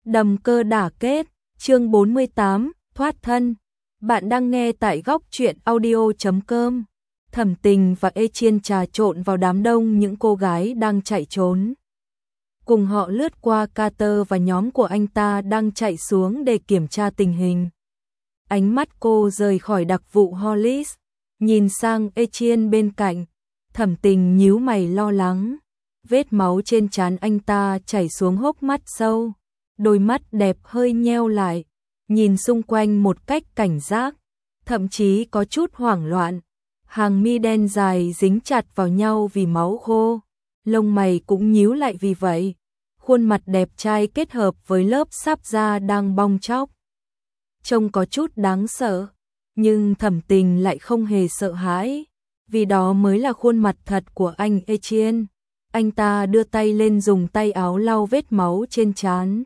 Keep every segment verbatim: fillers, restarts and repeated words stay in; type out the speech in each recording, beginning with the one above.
Đầm cơ đả kết, chương bốn mươi tám, thoát thân. Bạn đang nghe tại góc truyện audio chấm com. Thẩm Tình và Etienne trà trộn vào đám đông những cô gái đang chạy trốn. Cùng họ lướt qua Carter và nhóm của anh ta đang chạy xuống để kiểm tra tình hình. Ánh mắt cô rời khỏi đặc vụ Hollis, nhìn sang Etienne bên cạnh. Thẩm Tình nhíu mày lo lắng. Vết máu trên trán anh ta chảy xuống hốc mắt sâu. Đôi mắt đẹp hơi nheo lại, nhìn xung quanh một cách cảnh giác, thậm chí có chút hoảng loạn. Hàng mi đen dài dính chặt vào nhau vì máu khô, lông mày cũng nhíu lại vì vậy. Khuôn mặt đẹp trai kết hợp với lớp sáp da đang bong tróc, trông có chút đáng sợ, nhưng Thẩm Tình lại không hề sợ hãi, vì đó mới là khuôn mặt thật của anh Etienne. Anh ta đưa tay lên dùng tay áo lau vết máu trên trán,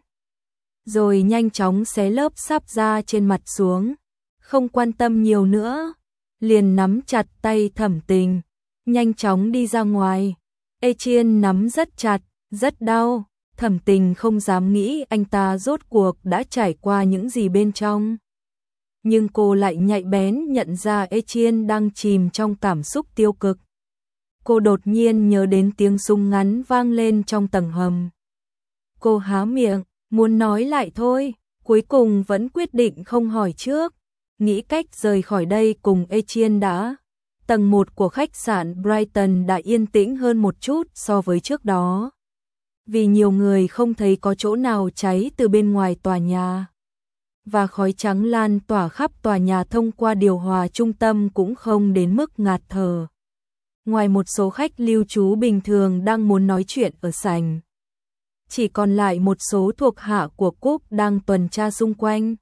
rồi nhanh chóng xé lớp sáp da trên mặt xuống, không quan tâm nhiều nữa, liền nắm chặt tay Thẩm Tình, nhanh chóng đi ra ngoài. Etienne nắm rất chặt, rất đau, Thẩm Tình không dám nghĩ anh ta rốt cuộc đã trải qua những gì bên trong. Nhưng cô lại nhạy bén nhận ra Etienne đang chìm trong cảm xúc tiêu cực. Cô đột nhiên nhớ đến tiếng súng ngắn vang lên trong tầng hầm. Cô há miệng, muốn nói lại thôi, cuối cùng vẫn quyết định không hỏi trước, nghĩ cách rời khỏi đây cùng Etienne đã. Tầng một của khách sạn Brighton đã yên tĩnh hơn một chút so với trước đó, vì nhiều người không thấy có chỗ nào cháy từ bên ngoài tòa nhà, và khói trắng lan tỏa khắp tòa nhà thông qua điều hòa trung tâm cũng không đến mức ngạt thở. Ngoài một số khách lưu trú bình thường đang muốn nói chuyện ở sảnh, chỉ còn lại một số thuộc hạ của Cúc đang tuần tra xung quanh.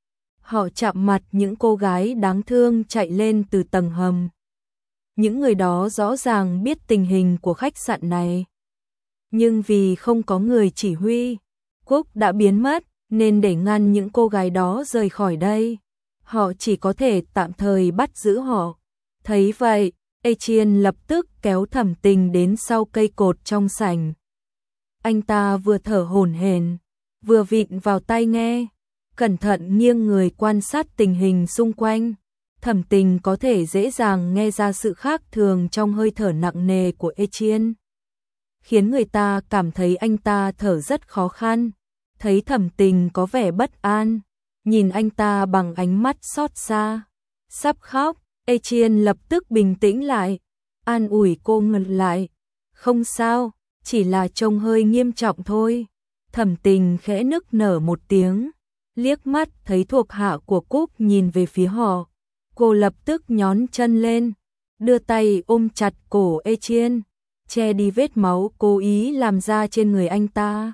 Họ chạm mặt những cô gái đáng thương chạy lên từ tầng hầm. Những người đó rõ ràng biết tình hình của khách sạn này, nhưng vì không có người chỉ huy, Cúc đã biến mất, nên để ngăn những cô gái đó rời khỏi đây, họ chỉ có thể tạm thời bắt giữ họ. Thấy vậy, Etienne lập tức kéo Thẩm Tình đến sau cây cột trong sảnh. Anh ta vừa thở hổn hển, vừa vịn vào tai nghe, cẩn thận nghiêng người quan sát tình hình xung quanh. Thẩm Tình có thể dễ dàng nghe ra sự khác thường trong hơi thở nặng nề của Etienne, khiến người ta cảm thấy anh ta thở rất khó khăn. Thấy Thẩm Tình có vẻ bất an, nhìn anh ta bằng ánh mắt xót xa, sắp khóc, Etienne lập tức bình tĩnh lại, an ủi cô ngừng lại. Không sao, chỉ là trông hơi nghiêm trọng thôi. Thẩm Tình khẽ nức nở một tiếng, liếc mắt thấy thuộc hạ của Cúc nhìn về phía họ. Cô lập tức nhón chân lên, đưa tay ôm chặt cổ Etienne, che đi vết máu cố ý làm ra trên người anh ta.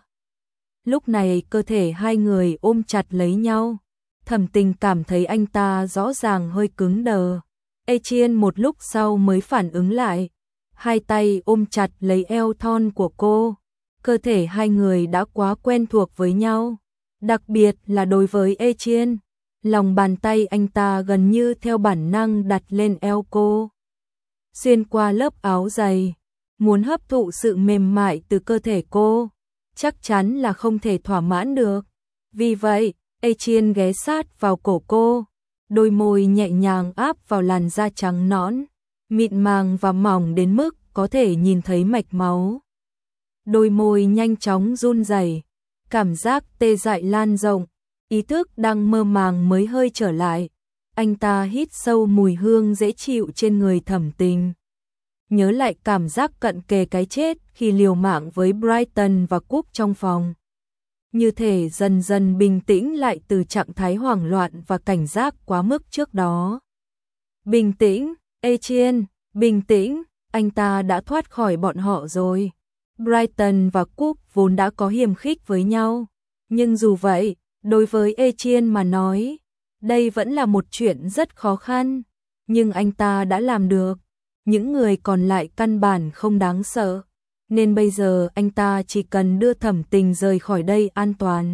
Lúc này cơ thể hai người ôm chặt lấy nhau. Thẩm Tình cảm thấy anh ta rõ ràng hơi cứng đờ. Etienne một lúc sau mới phản ứng lại, hai tay ôm chặt lấy eo thon của cô. Cơ thể hai người đã quá quen thuộc với nhau, đặc biệt là đối với Etienne. Lòng bàn tay anh ta gần như theo bản năng đặt lên eo cô, xuyên qua lớp áo dày, muốn hấp thụ sự mềm mại từ cơ thể cô, chắc chắn là không thể thỏa mãn được. Vì vậy, Etienne ghé sát vào cổ cô, đôi môi nhẹ nhàng áp vào làn da trắng nõn, mịn màng và mỏng đến mức có thể nhìn thấy mạch máu. Đôi môi nhanh chóng run rẩy, cảm giác tê dại lan rộng, ý thức đang mơ màng mới hơi trở lại. Anh ta hít sâu mùi hương dễ chịu trên người Thẩm Tình, nhớ lại cảm giác cận kề cái chết khi liều mạng với Brighton và Cúc trong phòng. Như thể dần dần bình tĩnh lại từ trạng thái hoảng loạn và cảnh giác quá mức trước đó. Bình tĩnh, Etienne, bình tĩnh, anh ta đã thoát khỏi bọn họ rồi. Brighton và Cúc vốn đã có hiềm khích với nhau, nhưng dù vậy, đối với Etienne mà nói, đây vẫn là một chuyện rất khó khăn, nhưng anh ta đã làm được. Những người còn lại căn bản không đáng sợ, nên bây giờ anh ta chỉ cần đưa Thẩm Tình rời khỏi đây an toàn.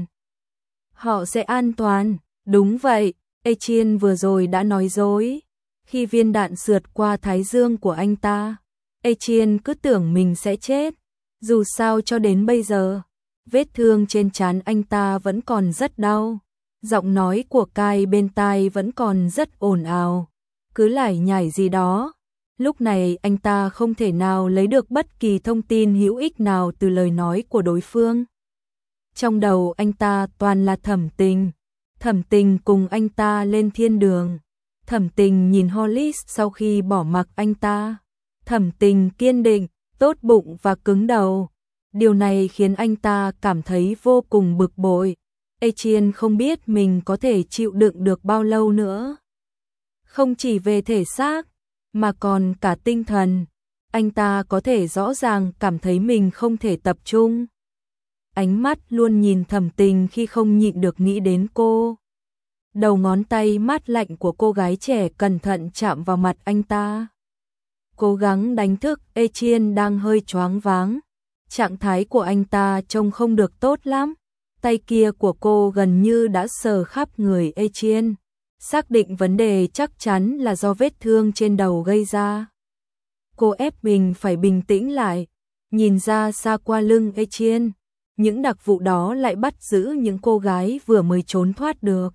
Họ sẽ an toàn, đúng vậy, Etienne vừa rồi đã nói dối. Khi viên đạn sượt qua thái dương của anh ta, Etienne cứ tưởng mình sẽ chết. Dù sao cho đến bây giờ, vết thương trên trán anh ta vẫn còn rất đau. Giọng nói của Kai bên tai vẫn còn rất ồn ào, cứ lải nhải gì đó. Lúc này anh ta không thể nào lấy được bất kỳ thông tin hữu ích nào từ lời nói của đối phương. Trong đầu anh ta toàn là Thẩm Tình. Thẩm Tình cùng anh ta lên thiên đường. Thẩm Tình nhìn Hollis sau khi bỏ mặc anh ta. Thẩm Tình kiên định, tốt bụng và cứng đầu. Điều này khiến anh ta cảm thấy vô cùng bực bội. Etienne không biết mình có thể chịu đựng được bao lâu nữa. Không chỉ về thể xác, mà còn cả tinh thần. Anh ta có thể rõ ràng cảm thấy mình không thể tập trung. Ánh mắt luôn nhìn Thẩm Tình khi không nhịn được nghĩ đến cô. Đầu ngón tay mát lạnh của cô gái trẻ cẩn thận chạm vào mặt anh ta. Cố gắng đánh thức Etienne đang hơi choáng váng. Trạng thái của anh ta trông không được tốt lắm. Tay kia của cô gần như đã sờ khắp người Etienne. Xác định vấn đề chắc chắn là do vết thương trên đầu gây ra. Cô ép mình phải bình tĩnh lại. Nhìn ra xa qua lưng Etienne. Những đặc vụ đó lại bắt giữ những cô gái vừa mới trốn thoát được.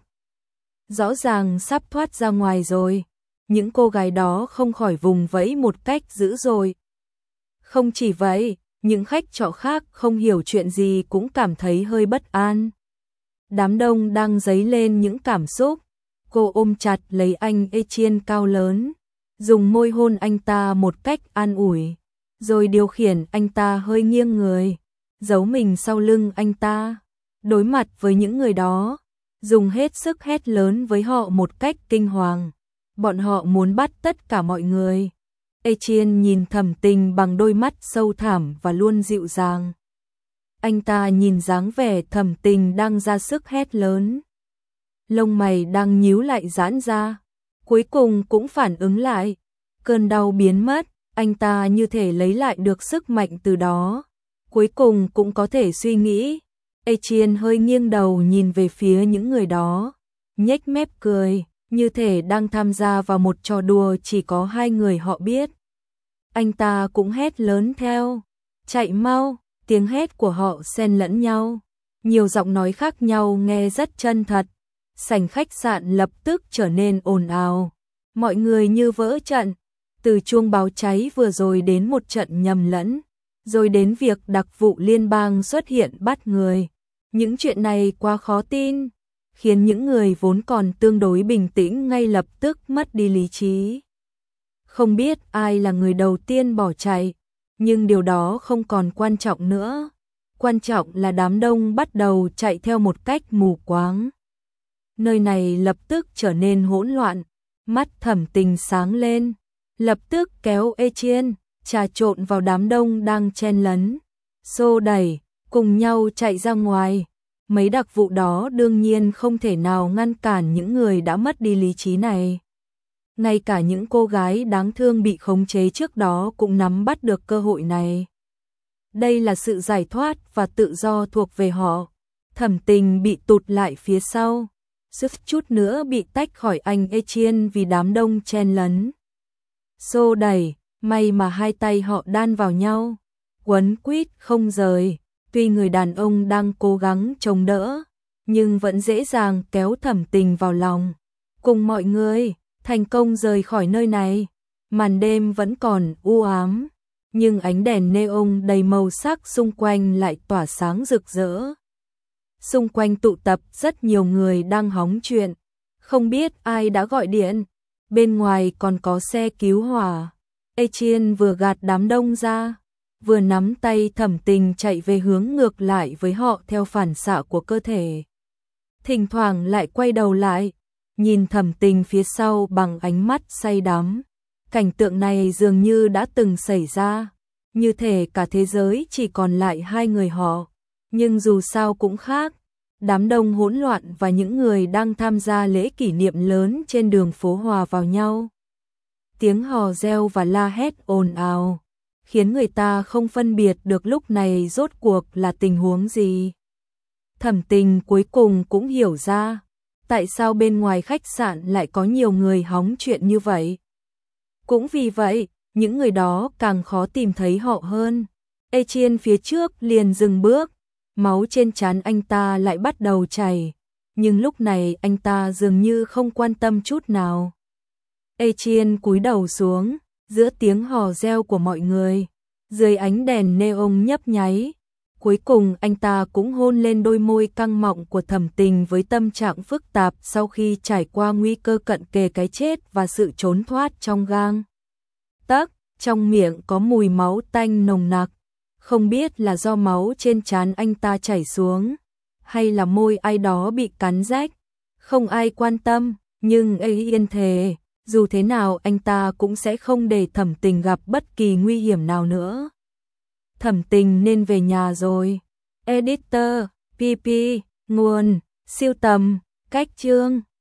Rõ ràng sắp thoát ra ngoài rồi. Những cô gái đó không khỏi vùng vẫy một cách dữ dội. Không chỉ vậy, những khách trọ khác không hiểu chuyện gì cũng cảm thấy hơi bất an. Đám đông đang dấy lên những cảm xúc. Cô ôm chặt lấy anh Etienne cao lớn, dùng môi hôn anh ta một cách an ủi, rồi điều khiển anh ta hơi nghiêng người, giấu mình sau lưng anh ta. Đối mặt với những người đó, dùng hết sức hét lớn với họ một cách kinh hoàng. Bọn họ muốn bắt tất cả mọi người. Etienne nhìn Thẩm Tình bằng đôi mắt sâu thẳm và luôn dịu dàng. Anh ta nhìn dáng vẻ Thẩm Tình đang ra sức hét lớn. Lông mày đang nhíu lại giãn ra. Cuối cùng cũng phản ứng lại. Cơn đau biến mất. Anh ta như thể lấy lại được sức mạnh từ đó. Cuối cùng cũng có thể suy nghĩ. Etienne hơi nghiêng đầu nhìn về phía những người đó. Nhếch mép cười. Như thể đang tham gia vào một trò đùa chỉ có hai người họ biết. Anh ta cũng hét lớn theo. Chạy mau, tiếng hét của họ xen lẫn nhau. Nhiều giọng nói khác nhau nghe rất chân thật. Sảnh khách sạn lập tức trở nên ồn ào. Mọi người như vỡ trận. Từ chuông báo cháy vừa rồi đến một trận nhầm lẫn. Rồi đến việc đặc vụ liên bang xuất hiện bắt người. Những chuyện này quá khó tin. Khiến những người vốn còn tương đối bình tĩnh ngay lập tức mất đi lý trí. Không biết ai là người đầu tiên bỏ chạy, nhưng điều đó không còn quan trọng nữa. Quan trọng là đám đông bắt đầu chạy theo một cách mù quáng. Nơi này lập tức trở nên hỗn loạn, mắt Thẩm Tình sáng lên, lập tức kéo Etienne, trà trộn vào đám đông đang chen lấn, xô đẩy, cùng nhau chạy ra ngoài. Mấy đặc vụ đó đương nhiên không thể nào ngăn cản những người đã mất đi lý trí này. Ngay cả những cô gái đáng thương bị khống chế trước đó cũng nắm bắt được cơ hội này. Đây là sự giải thoát và tự do thuộc về họ. Thẩm Tình bị tụt lại phía sau, suýt chút nữa bị tách khỏi anh Etienne vì đám đông chen lấn. Xô đẩy, may mà hai tay họ đan vào nhau, quấn quýt không rời. Tuy người đàn ông đang cố gắng chống đỡ, nhưng vẫn dễ dàng kéo Thẩm Tình vào lòng. Cùng mọi người, thành công rời khỏi nơi này. Màn đêm vẫn còn u ám, nhưng ánh đèn neon đầy màu sắc xung quanh lại tỏa sáng rực rỡ. Xung quanh tụ tập rất nhiều người đang hóng chuyện. Không biết ai đã gọi điện. Bên ngoài còn có xe cứu hỏa. Etienne vừa gạt đám đông ra, vừa nắm tay Thẩm Tình chạy về hướng ngược lại với họ theo phản xạ của cơ thể. Thỉnh thoảng lại quay đầu lại, nhìn Thẩm Tình phía sau bằng ánh mắt say đắm. Cảnh tượng này dường như đã từng xảy ra, như thể cả thế giới chỉ còn lại hai người họ. Nhưng dù sao cũng khác, đám đông hỗn loạn và những người đang tham gia lễ kỷ niệm lớn trên đường phố hòa vào nhau. Tiếng hò reo và la hét ồn ào, khiến người ta không phân biệt được lúc này rốt cuộc là tình huống gì. Thẩm Tình cuối cùng cũng hiểu ra, tại sao bên ngoài khách sạn lại có nhiều người hóng chuyện như vậy. Cũng vì vậy, những người đó càng khó tìm thấy họ hơn. Etienne phía trước liền dừng bước, máu trên trán anh ta lại bắt đầu chảy, nhưng lúc này anh ta dường như không quan tâm chút nào. Etienne cúi đầu xuống, giữa tiếng hò reo của mọi người, dưới ánh đèn neon nhấp nháy, cuối cùng anh ta cũng hôn lên đôi môi căng mọng của Thẩm Tình với tâm trạng phức tạp sau khi trải qua nguy cơ cận kề cái chết và sự trốn thoát trong gang tấc. Trong miệng có mùi máu tanh nồng nặc, không biết là do máu trên trán anh ta chảy xuống, hay là môi ai đó bị cắn rách, không ai quan tâm, nhưng Etienne thề, dù thế nào anh ta cũng sẽ không để Thẩm Tình gặp bất kỳ nguy hiểm nào nữa. Thẩm Tình nên về nhà rồi. Editor, pê pê, nguồn, siêu tầm, cách chương.